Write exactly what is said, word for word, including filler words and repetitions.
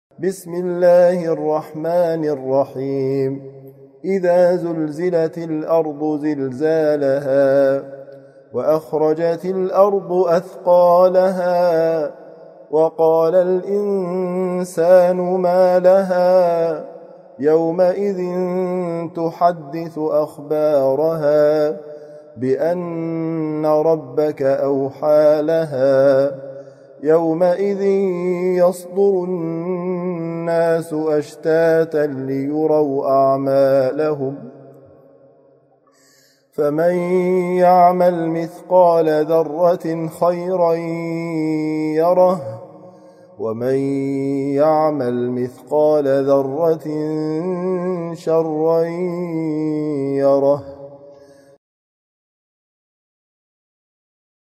بسم الله الرحمن الرحيم إذا زلزلت الأرض زلزالها وأخرجت الأرض أثقالها وقال الإنسان ما لها يومئذ تحدث أخبارها بأن ربك أوحى لها يومئذ يصدر الناس أشتاتا ليروا أعمالهم فمن يعمل مثقال ذرة خيرا يره ومن يعمل مثقال ذرة شرا يره